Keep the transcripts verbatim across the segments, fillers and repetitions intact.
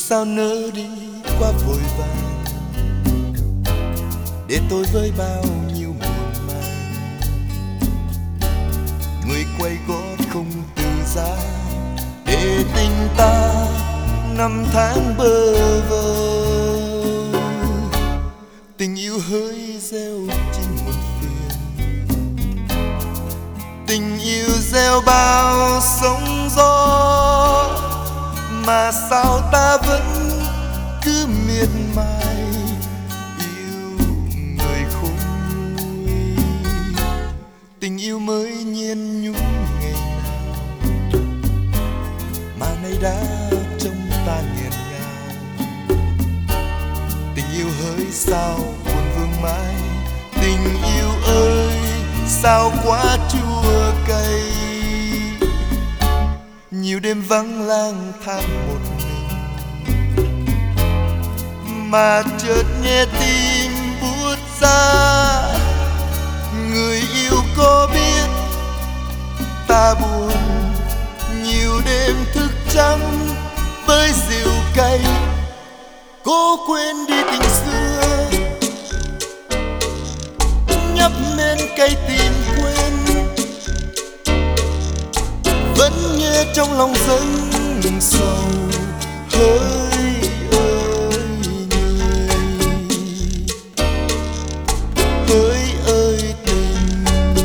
sao nỡ đi quá vội vàng, để tôi với bao nhiêu muộn màng. Người quay gót không từ giá, để tình ta năm tháng bơ vơ. Tình yêu hỡi gieo chỉ muộn phiền, tình yêu gieo bao sóng gió, mà sao ta vẫn cứ miệt mài yêu người khôn nguôi. Tình yêu mới nhiên nhung ngày nào, mà nay đã trong ta nghẹn ngào. Tình yêu hỡi sao buồn vương mãi, tình yêu ơi sao quá chua cay. Nhiều đêm vắng lang thang một mình, mà chợt nghe tim buốt ra. Người yêu có biết ta buồn, nhiều đêm thức trắng với rượu cay. Cố quên đi tình xưa, nhấp men cay tìm quên, vẫn nghe trong lòng dâng sầu. Hỡi ơi người, hỡi ơi tình.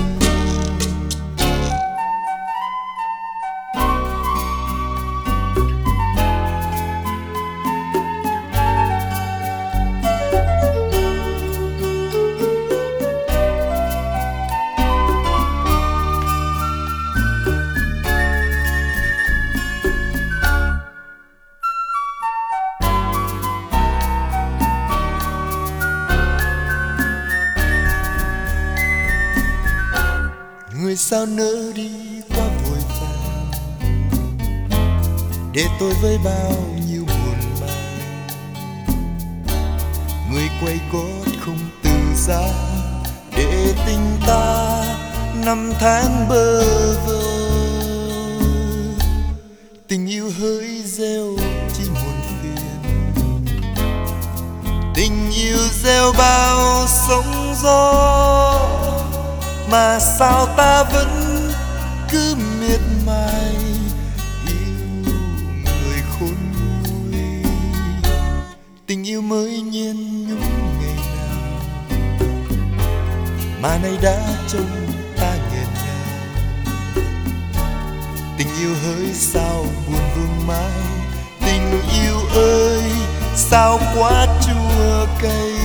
Người sao nỡ đi quá vội vàng, để tôi với bao nhiêu buồn màng. Người quay gót không từ giá, để tình ta năm tháng bơ vơ. Tình yêu hỡi gieo chỉ muộn phiền, tình yêu gieo bao sóng gió, mà sao ta vẫn cứ miệt mài yêu người khôn nguôi. Tình yêu mới nhiên nhung ngày nào, mà nay đã trông ta nghẹn ngào. Tình yêu hỡi sao buồn vương mãi, tình yêu ơi sao quá chua cay.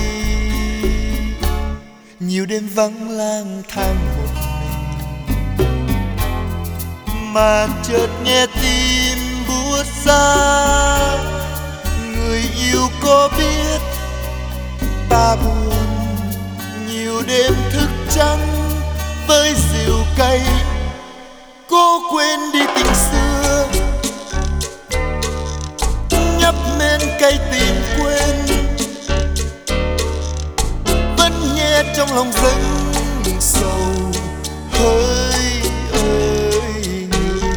Nhiều đêm vắng lang thang một mình, mà chợt nghe tim buốt ra. Người yêu có biết ta buồn, nhiều đêm thức trắng với rượu cay. Cố quên đi tình xưa, nhấp men cay tìm quên, trong lòng dâng sầu. Hỡi ơi người,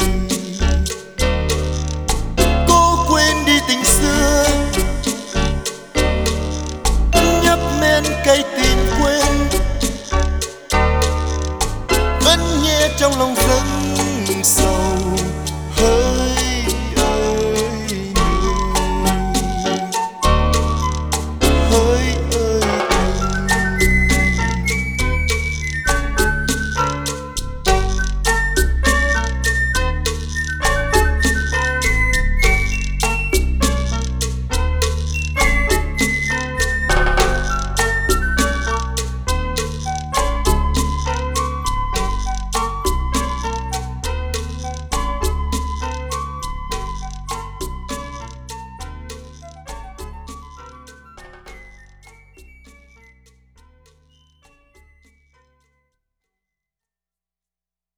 cố quên đi tình xưa, nhấp men cay